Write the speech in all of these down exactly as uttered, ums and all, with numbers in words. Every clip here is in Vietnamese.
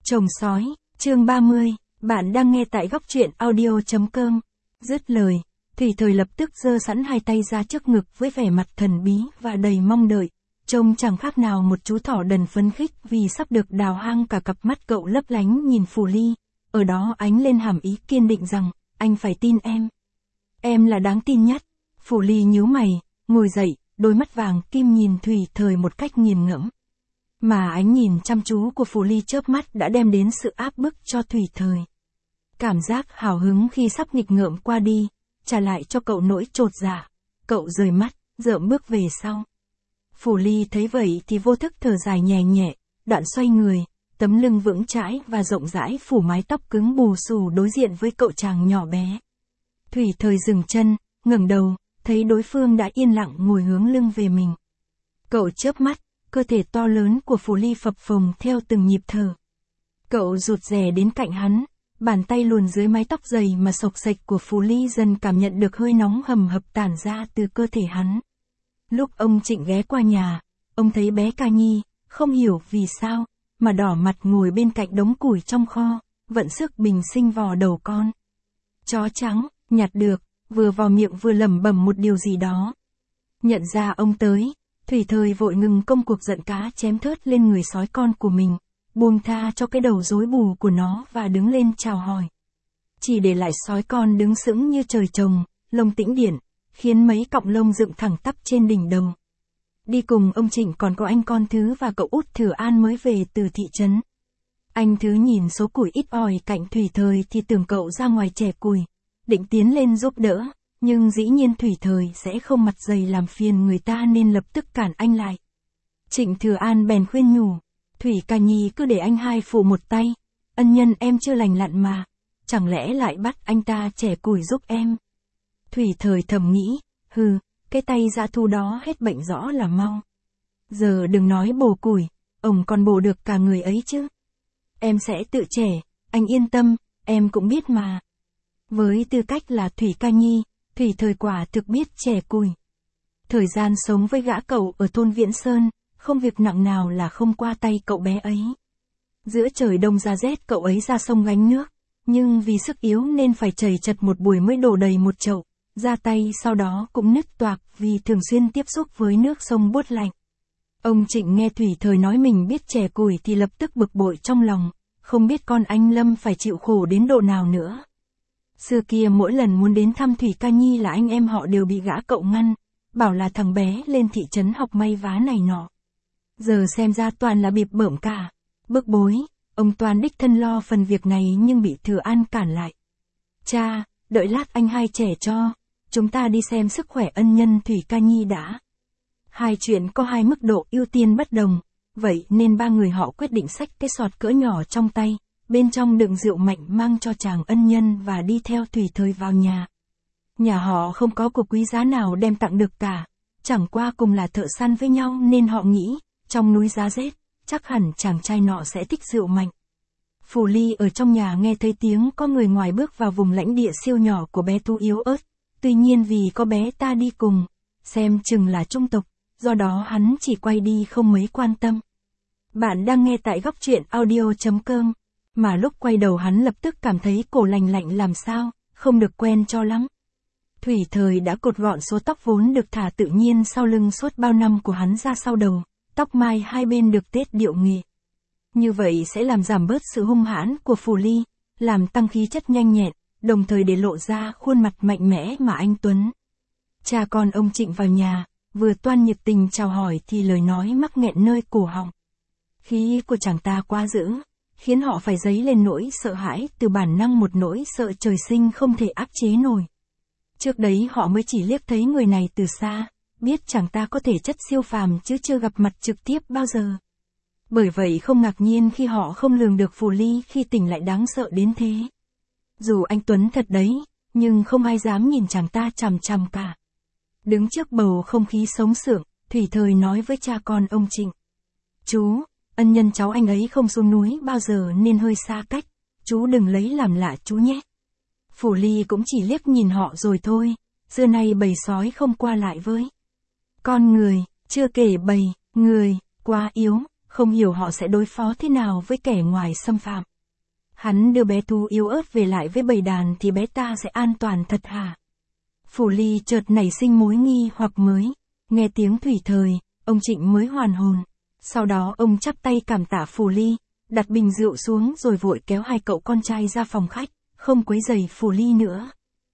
Chồng sói, chương ba mươi, bạn đang nghe tại góc truyện audio chấm com. Dứt lời, Thủy Thời lập tức giơ sẵn hai tay ra trước ngực với vẻ mặt thần bí và đầy mong đợi, trông chẳng khác nào một chú thỏ đần phấn khích vì sắp được đào hang. Cả cặp mắt cậu lấp lánh nhìn Phù Ly, ở đó ánh lên hàm ý kiên định rằng, anh phải tin em. Em là đáng tin nhất. Phù Ly nhíu mày, ngồi dậy, đôi mắt vàng kim nhìn Thủy Thời một cách nghiền ngẫm. Mà ánh nhìn chăm chú của Phù Ly chớp mắt đã đem đến sự áp bức cho Thủy Thời. Cảm giác hào hứng khi sắp nghịch ngợm qua đi, trả lại cho cậu nỗi chột dạ. Cậu rời mắt, dợm bước về sau. Phù Ly thấy vậy thì vô thức thở dài nhẹ nhẹ, đoạn xoay người, tấm lưng vững chãi và rộng rãi phủ mái tóc cứng bù xù đối diện với cậu chàng nhỏ bé. Thủy Thời dừng chân, ngẩng đầu, thấy đối phương đã yên lặng ngồi hướng lưng về mình. Cậu chớp mắt, cơ thể to lớn của Phù Ly phập phồng theo từng nhịp thở. Cậu rụt rè đến cạnh hắn, bàn tay luồn dưới mái tóc dày mà xộc xệch của Phù Ly dần cảm nhận được hơi nóng hầm hập tản ra từ cơ thể hắn. Lúc ông Trịnh ghé qua nhà, ông thấy bé Ca Nhi, không hiểu vì sao, mà đỏ mặt ngồi bên cạnh đống củi trong kho, vận sức bình sinh vò đầu con. Chó trắng, nhặt được, vừa vào miệng vừa lẩm bẩm một điều gì đó. Nhận ra ông tới, Thủy Thời vội ngừng công cuộc giận cá chém thớt lên người sói con của mình, buông tha cho cái đầu rối bù của nó và đứng lên chào hỏi. Chỉ để lại sói con đứng sững như trời trồng, lông tĩnh điện, khiến mấy cọng lông dựng thẳng tắp trên đỉnh đầu. Đi cùng ông Trịnh còn có anh con Thứ và cậu út Thừa An mới về từ thị trấn. Anh Thứ nhìn số củi ít ỏi cạnh Thủy Thời thì tưởng cậu ra ngoài chẻ củi, định tiến lên giúp đỡ. Nhưng dĩ nhiên Thủy Thời sẽ không mặt dày làm phiền người ta nên lập tức cản anh lại. Trịnh Thừa An bèn khuyên nhủ, Thủy Ca Nhi cứ để anh hai phụ một tay, ân nhân em chưa lành lặn mà, chẳng lẽ lại bắt anh ta chẻ củi giúp em. Thủy Thời thầm nghĩ, hừ, cái tay dã thu đó hết bệnh rõ là mau. Giờ đừng nói bổ củi, ông còn bổ được cả người ấy chứ. Em sẽ tự chẻ, anh yên tâm, em cũng biết mà. Với tư cách là Thủy Ca Nhi, Thủy Thời quả thực biết chẻ củi. Thời gian sống với gã cậu ở thôn Viễn Sơn, không việc nặng nào là không qua tay cậu bé ấy. Giữa trời đông ra rét cậu ấy ra sông gánh nước, nhưng vì sức yếu nên phải chảy chật một buổi mới đổ đầy một chậu, ra tay sau đó cũng nứt toạc vì thường xuyên tiếp xúc với nước sông buốt lạnh. Ông Trịnh nghe Thủy Thời nói mình biết chẻ củi thì lập tức bực bội trong lòng, không biết con anh Lâm phải chịu khổ đến độ nào nữa. Xưa kia mỗi lần muốn đến thăm Thủy Ca Nhi là anh em họ đều bị gã cậu ngăn, bảo là thằng bé lên thị trấn học may vá này nọ. Giờ xem ra toàn là bịp bợm cả. Bức bối, ông toàn đích thân lo phần việc này nhưng bị Thừa An cản lại. Cha, đợi lát anh hai trẻ cho, chúng ta đi xem sức khỏe ân nhân Thủy Ca Nhi đã. Hai chuyện có hai mức độ ưu tiên bất đồng, vậy nên ba người họ quyết định xách cái sọt cỡ nhỏ trong tay, bên trong đựng rượu mạnh mang cho chàng ân nhân và đi theo Thủy Thời vào nhà. Nhà họ không có của quý giá nào đem tặng được cả, chẳng qua cùng là thợ săn với nhau nên họ nghĩ, trong núi giá rét, chắc hẳn chàng trai nọ sẽ thích rượu mạnh. Phù Ly ở trong nhà nghe thấy tiếng có người ngoài bước vào vùng lãnh địa siêu nhỏ của bé Tú yếu ớt, tuy nhiên vì có bé ta đi cùng, xem chừng là trung tộc, do đó hắn chỉ quay đi không mấy quan tâm. Bạn đang nghe tại góc truyện audio chấm com. Mà lúc quay đầu hắn lập tức cảm thấy cổ lành lạnh làm sao, không được quen cho lắm. Thủy Thời đã cột gọn số tóc vốn được thả tự nhiên sau lưng suốt bao năm của hắn ra sau đầu, tóc mai hai bên được tết điệu nghệ. Như vậy sẽ làm giảm bớt sự hung hãn của Phù Ly, làm tăng khí chất nhanh nhẹn, đồng thời để lộ ra khuôn mặt mạnh mẽ mà anh tuấn. Cha con ông Trịnh vào nhà, vừa toan nhiệt tình chào hỏi thì lời nói mắc nghẹn nơi cổ họng. Khí của chàng ta quá dữ, khiến họ phải dấy lên nỗi sợ hãi từ bản năng, một nỗi sợ trời sinh không thể áp chế nổi. Trước đấy họ mới chỉ liếc thấy người này từ xa, biết chàng ta có thể chất siêu phàm chứ chưa gặp mặt trực tiếp bao giờ. Bởi vậy không ngạc nhiên khi họ không lường được Phù Ly khi tỉnh lại đáng sợ đến thế. Dù anh tuấn thật đấy, nhưng không ai dám nhìn chàng ta chằm chằm cả. Đứng trước bầu không khí sống sượng, Thủy Thời nói với cha con ông Trịnh. Chú, ân nhân cháu anh ấy không xuống núi bao giờ nên hơi xa cách, chú đừng lấy làm lạ chú nhé. Phù Ly cũng chỉ liếc nhìn họ rồi thôi, xưa nay bầy sói không qua lại với con người, chưa kể bầy người quá yếu, không hiểu họ sẽ đối phó thế nào với kẻ ngoài xâm phạm. Hắn đưa bé thú yếu ớt về lại với bầy đàn thì bé ta sẽ an toàn thật hả? Phủ Ly chợt nảy sinh mối nghi hoặc mới. Nghe tiếng Thủy Thời, ông Trịnh mới hoàn hồn. Sau đó ông chắp tay cảm tạ Phủ Ly, đặt bình rượu xuống rồi vội kéo hai cậu con trai ra phòng khách, không quấy rầy Phủ Ly nữa.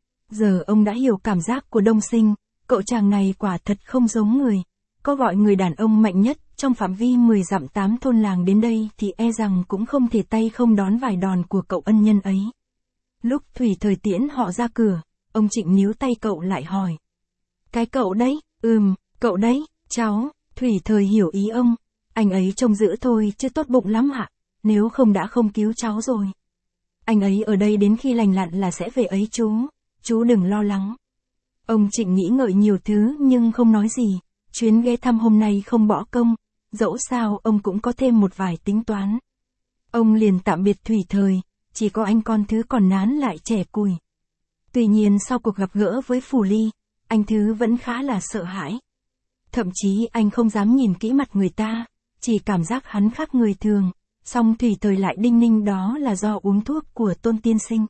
Giờ ông đã hiểu cảm giác của Đông Sinh, cậu chàng này quả thật không giống người. Có gọi người đàn ông mạnh nhất trong phạm vi mười dặm tám thôn làng đến đây thì e rằng cũng không thể tay không đón vài đòn của cậu ân nhân ấy. Lúc Thủy Thời tiễn họ ra cửa, ông Trịnh níu tay cậu lại hỏi. Cái cậu đấy, ừm, cậu đấy, cháu. Thủy Thời hiểu ý ông. Anh ấy trông dữ thôi chứ tốt bụng lắm ạ, nếu không đã không cứu cháu rồi. Anh ấy ở đây đến khi lành lặn là sẽ về ấy chú, chú đừng lo lắng. Ông Trịnh nghĩ ngợi nhiều thứ nhưng không nói gì, chuyến ghé thăm hôm nay không bỏ công, dẫu sao ông cũng có thêm một vài tính toán. Ông liền tạm biệt Thủy Thời, chỉ có anh con Thứ còn nán lại trẻ cùi. Tuy nhiên sau cuộc gặp gỡ với Phủ Ly, anh Thứ vẫn khá là sợ hãi. Thậm chí anh không dám nhìn kỹ mặt người ta, chỉ cảm giác hắn khác người thường, song Thủy Thời lại đinh ninh đó là do uống thuốc của Tôn Tiên Sinh.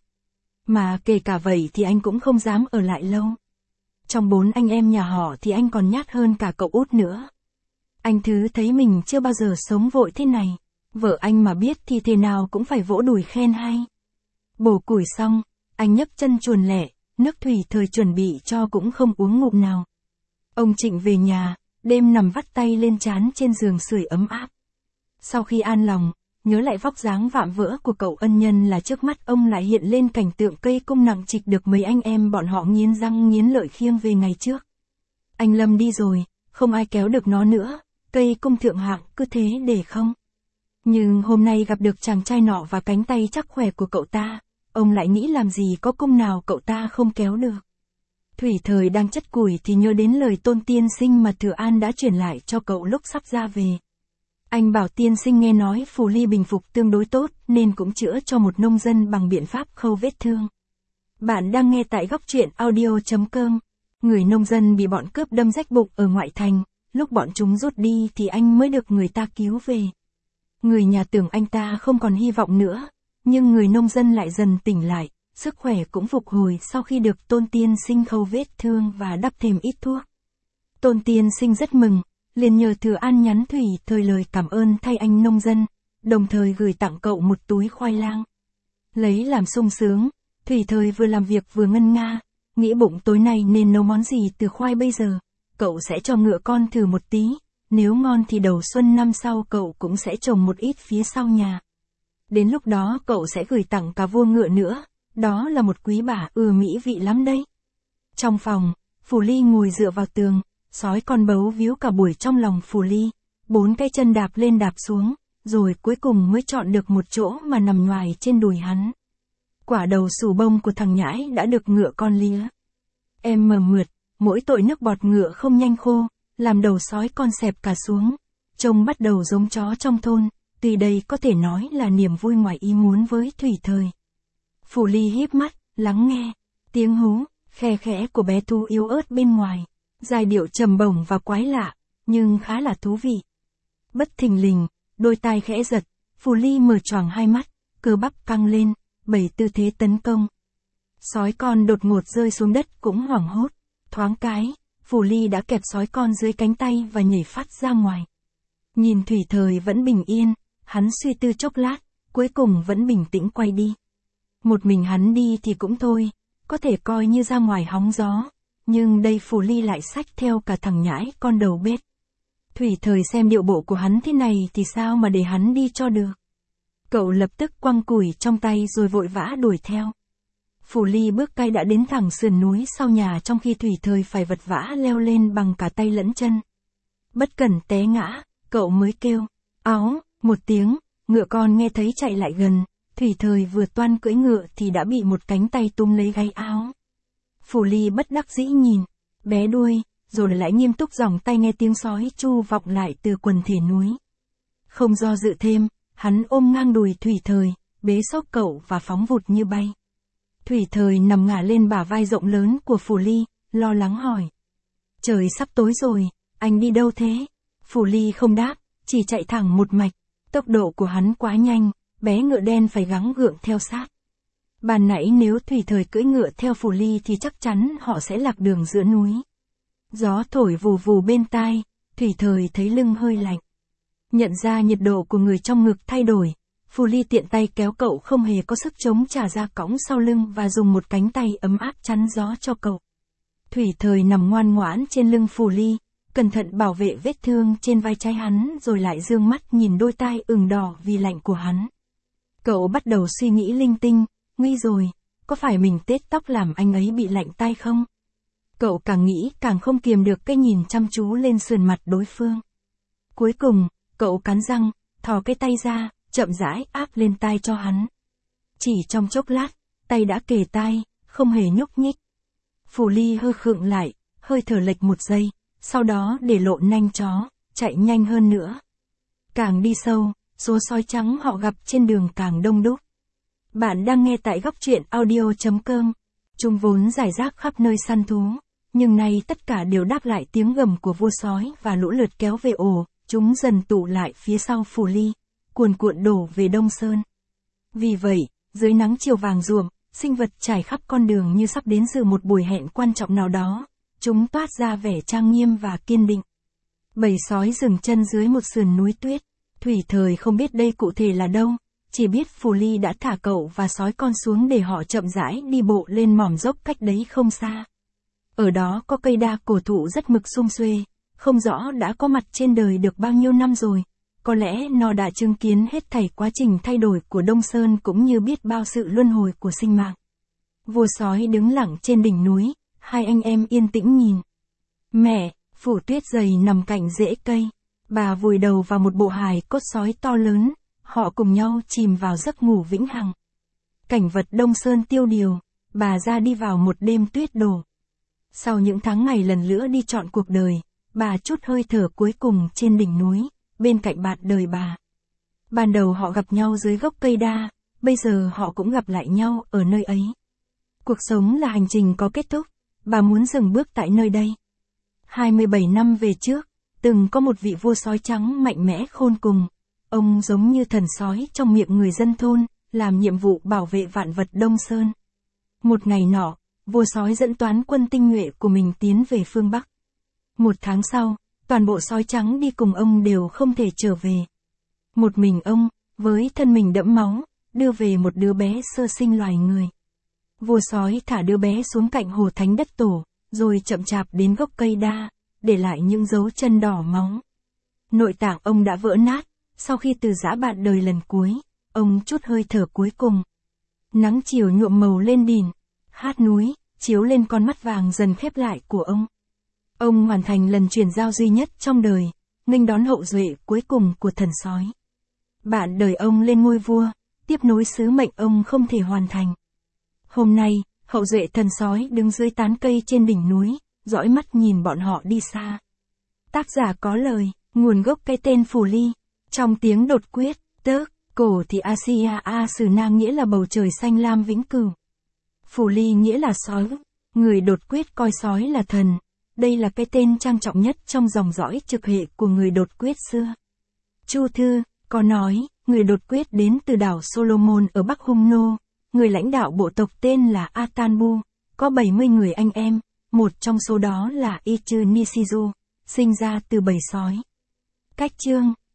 Mà kể cả vậy thì anh cũng không dám ở lại lâu. Trong bốn anh em nhà họ thì anh còn nhát hơn cả cậu út nữa. Anh Thứ thấy mình chưa bao giờ sống vội thế này, vợ anh mà biết thì thế nào cũng phải vỗ đùi khen hay. Bổ củi xong, anh nhấc chân chuồn lẹ, nước Thủy Thời chuẩn bị cho cũng không uống ngụm nào. Ông Trịnh về nhà, đêm nằm vắt tay lên trán trên giường sưởi ấm áp. Sau khi an lòng, nhớ lại vóc dáng vạm vỡ của cậu ân nhân là trước mắt ông lại hiện lên cảnh tượng cây cung nặng trịch được mấy anh em bọn họ nghiến răng nghiến lợi khiêng về ngày trước. Anh Lâm đi rồi, không ai kéo được nó nữa, cây cung thượng hạng cứ thế để không. Nhưng hôm nay gặp được chàng trai nọ và cánh tay chắc khỏe của cậu ta, ông lại nghĩ làm gì có cung nào cậu ta không kéo được. Thủy Thời đang chất củi thì nhớ đến lời Tôn Tiên Sinh mà Thừa An đã truyền lại cho cậu lúc sắp ra về. Anh bảo Tiên Sinh nghe nói Phủ Ly bình phục tương đối tốt nên cũng chữa cho một nông dân bằng biện pháp khâu vết thương. Bạn đang nghe tại góc truyện audio chấm com. Người nông dân bị bọn cướp đâm rách bụng ở ngoại thành, lúc bọn chúng rút đi thì anh mới được người ta cứu về. Người nhà tưởng anh ta không còn hy vọng nữa, nhưng người nông dân lại dần tỉnh lại, sức khỏe cũng phục hồi sau khi được Tôn Tiên Sinh khâu vết thương và đắp thêm ít thuốc. Tôn Tiên Sinh rất mừng, liền nhờ Thừa An nhắn Thủy Thời lời cảm ơn thay anh nông dân, đồng thời gửi tặng cậu một túi khoai lang. Lấy làm sung sướng, Thủy Thời vừa làm việc vừa ngân nga, nghĩ bụng tối nay nên nấu món gì từ khoai bây giờ, cậu sẽ cho ngựa con thử một tí, nếu ngon thì đầu xuân năm sau cậu cũng sẽ trồng một ít phía sau nhà. Đến lúc đó cậu sẽ gửi tặng cả vua ngựa nữa, đó là một quý bà ưa mỹ vị lắm đấy. Trong phòng, Phủ Ly ngồi dựa vào tường, sói con bấu víu cả buổi trong lòng Phủ Ly, bốn cái chân đạp lên đạp xuống, rồi cuối cùng mới chọn được một chỗ mà nằm nhoài trên đùi hắn. Quả đầu sù bông của thằng nhãi đã được ngựa con lía. Em mờ mượt, mỗi tội nước bọt ngựa không nhanh khô, làm đầu sói con xẹp cả xuống, trông bắt đầu giống chó trong thôn, tuy đây có thể nói là niềm vui ngoài ý muốn với Thủy Thời. Phủ Ly híp mắt, lắng nghe, tiếng hú, khe khẽ của bé thú yếu ớt bên ngoài, giai điệu trầm bổng và quái lạ, nhưng khá là thú vị. Bất thình lình, đôi tai khẽ giật, Phủ Ly mở choàng hai mắt, cơ bắp căng lên, bày tư thế tấn công. Sói con đột ngột rơi xuống đất cũng hoảng hốt, thoáng cái, Phủ Ly đã kẹp sói con dưới cánh tay và nhảy phát ra ngoài. Nhìn Thủy Thời vẫn bình yên, hắn suy tư chốc lát, cuối cùng vẫn bình tĩnh quay đi. Một mình hắn đi thì cũng thôi, có thể coi như ra ngoài hóng gió, nhưng đây Phủ Ly lại xách theo cả thằng nhãi con đầu bếp. Thủy Thời xem điệu bộ của hắn thế này thì sao mà để hắn đi cho được. Cậu lập tức quăng củi trong tay rồi vội vã đuổi theo. Phủ Ly bước cay đã đến thẳng sườn núi sau nhà trong khi Thủy Thời phải vật vã leo lên bằng cả tay lẫn chân. Bất cẩn té ngã, cậu mới kêu, áo, một tiếng, ngựa con nghe thấy chạy lại gần, Thủy Thời vừa toan cưỡi ngựa thì đã bị một cánh tay túm lấy gáy áo. Phủ Ly bất đắc dĩ nhìn, bé đuôi, rồi lại nghiêm túc dòng tay nghe tiếng sói chu vọng lại từ quần thể núi. Không do dự thêm, hắn ôm ngang đùi Thủy Thời, bế xốc cậu và phóng vụt như bay. Thủy Thời nằm ngả lên bả vai rộng lớn của Phủ Ly, lo lắng hỏi. Trời sắp tối rồi, anh đi đâu thế? Phủ Ly không đáp, chỉ chạy thẳng một mạch, tốc độ của hắn quá nhanh, bé ngựa đen phải gắng gượng theo sát. Ban nãy nếu Thủy Thời cưỡi ngựa theo Phù Ly thì chắc chắn họ sẽ lạc đường giữa núi. Gió thổi vù vù bên tai, Thủy Thời thấy lưng hơi lạnh. Nhận ra nhiệt độ của người trong ngực thay đổi, Phù Ly tiện tay kéo cậu không hề có sức chống trả ra cõng sau lưng và dùng một cánh tay ấm áp chắn gió cho cậu. Thủy Thời nằm ngoan ngoãn trên lưng Phù Ly, cẩn thận bảo vệ vết thương trên vai trái hắn rồi lại dương mắt nhìn đôi tai ửng đỏ vì lạnh của hắn. Cậu bắt đầu suy nghĩ linh tinh, nguy rồi, có phải mình tết tóc làm anh ấy bị lạnh tai không? Cậu càng nghĩ càng không kiềm được cái nhìn chăm chú lên sườn mặt đối phương. Cuối cùng, cậu cắn răng, thò cái tay ra, chậm rãi áp lên tai cho hắn. Chỉ trong chốc lát, tay đã kề tai, không hề nhúc nhích. Phù Ly hơi khựng lại, hơi thở lệch một giây, sau đó để lộ nanh chó, chạy nhanh hơn nữa. Càng đi sâu, số sói trắng họ gặp trên đường càng đông đúc. Bạn đang nghe tại góc truyện audio chấm com. Chúng vốn rải rác khắp nơi săn thú, nhưng nay tất cả đều đáp lại tiếng gầm của vua sói và lũ lượt kéo về ổ, chúng dần tụ lại phía sau Phù Ly, cuồn cuộn đổ về Đông Sơn. Vì vậy, dưới nắng chiều vàng ruộm, sinh vật trải khắp con đường như sắp đến dự một buổi hẹn quan trọng nào đó, chúng toát ra vẻ trang nghiêm và kiên định. Bầy sói dừng chân dưới một sườn núi tuyết, Thủy Thời không biết đây cụ thể là đâu, chỉ biết Phù Ly đã thả cậu và sói con xuống để họ chậm rãi đi bộ lên mỏm dốc cách đấy không xa. Ở đó có cây đa cổ thụ rất mực sum xuê, không rõ đã có mặt trên đời được bao nhiêu năm rồi, có lẽ nó đã chứng kiến hết thảy quá trình thay đổi của Đông Sơn cũng như biết bao sự luân hồi của sinh mạng. Vua sói đứng lặng trên đỉnh núi, hai anh em yên tĩnh nhìn. Mẹ, phủ tuyết dày nằm cạnh rễ cây, bà vùi đầu vào một bộ hài cốt sói to lớn, họ cùng nhau chìm vào giấc ngủ vĩnh hằng. Cảnh vật Đông Sơn tiêu điều, bà ra đi vào một đêm tuyết đổ. Sau những tháng ngày lần lữa đi trọn cuộc đời, bà chút hơi thở cuối cùng trên đỉnh núi, bên cạnh bạn đời bà. Ban đầu họ gặp nhau dưới gốc cây đa, bây giờ họ cũng gặp lại nhau ở nơi ấy. Cuộc sống là hành trình có kết thúc, bà muốn dừng bước tại nơi đây. hai mươi bảy năm về trước, từng có một vị vua sói trắng mạnh mẽ khôn cùng. Ông giống như thần sói trong miệng người dân thôn, làm nhiệm vụ bảo vệ vạn vật Đông Sơn. Một ngày nọ, vua sói dẫn toán quân tinh nhuệ của mình tiến về phương Bắc. Một tháng sau, toàn bộ sói trắng đi cùng ông đều không thể trở về. Một mình ông, với thân mình đẫm máu, đưa về một đứa bé sơ sinh loài người. Vua sói thả đứa bé xuống cạnh hồ thánh đất tổ, rồi chậm chạp đến gốc cây đa, để lại những dấu chân đỏ máu. Nội tạng ông đã vỡ nát, sau khi từ giã bạn đời lần cuối, ông chút hơi thở cuối cùng. Nắng chiều nhuộm màu lên đìn, hát núi, chiếu lên con mắt vàng dần khép lại của ông. Ông hoàn thành lần chuyển giao duy nhất trong đời, nghênh đón hậu duệ cuối cùng của thần sói. Bạn đời ông lên ngôi vua, tiếp nối sứ mệnh ông không thể hoàn thành. Hôm nay, hậu duệ thần sói đứng dưới tán cây trên đỉnh núi, dõi mắt nhìn bọn họ đi xa. Tác giả có lời, nguồn gốc cái tên Phù Ly, trong tiếng đột quyết, tớc, cổ thì Asia A Sử Na nghĩa là bầu trời xanh lam vĩnh cửu. Phù Ly nghĩa là sói, người đột quyết coi sói là thần. Đây là cái tên trang trọng nhất trong dòng dõi trực hệ của người đột quyết xưa. Chu Thư có nói, người đột quyết đến từ đảo Solomon ở Bắc Hung Nô, người lãnh đạo bộ tộc tên là Atanbu, có bảy mươi người anh em, một trong số đó là Ichu Nishizu, sinh ra từ bầy sói. Cách chương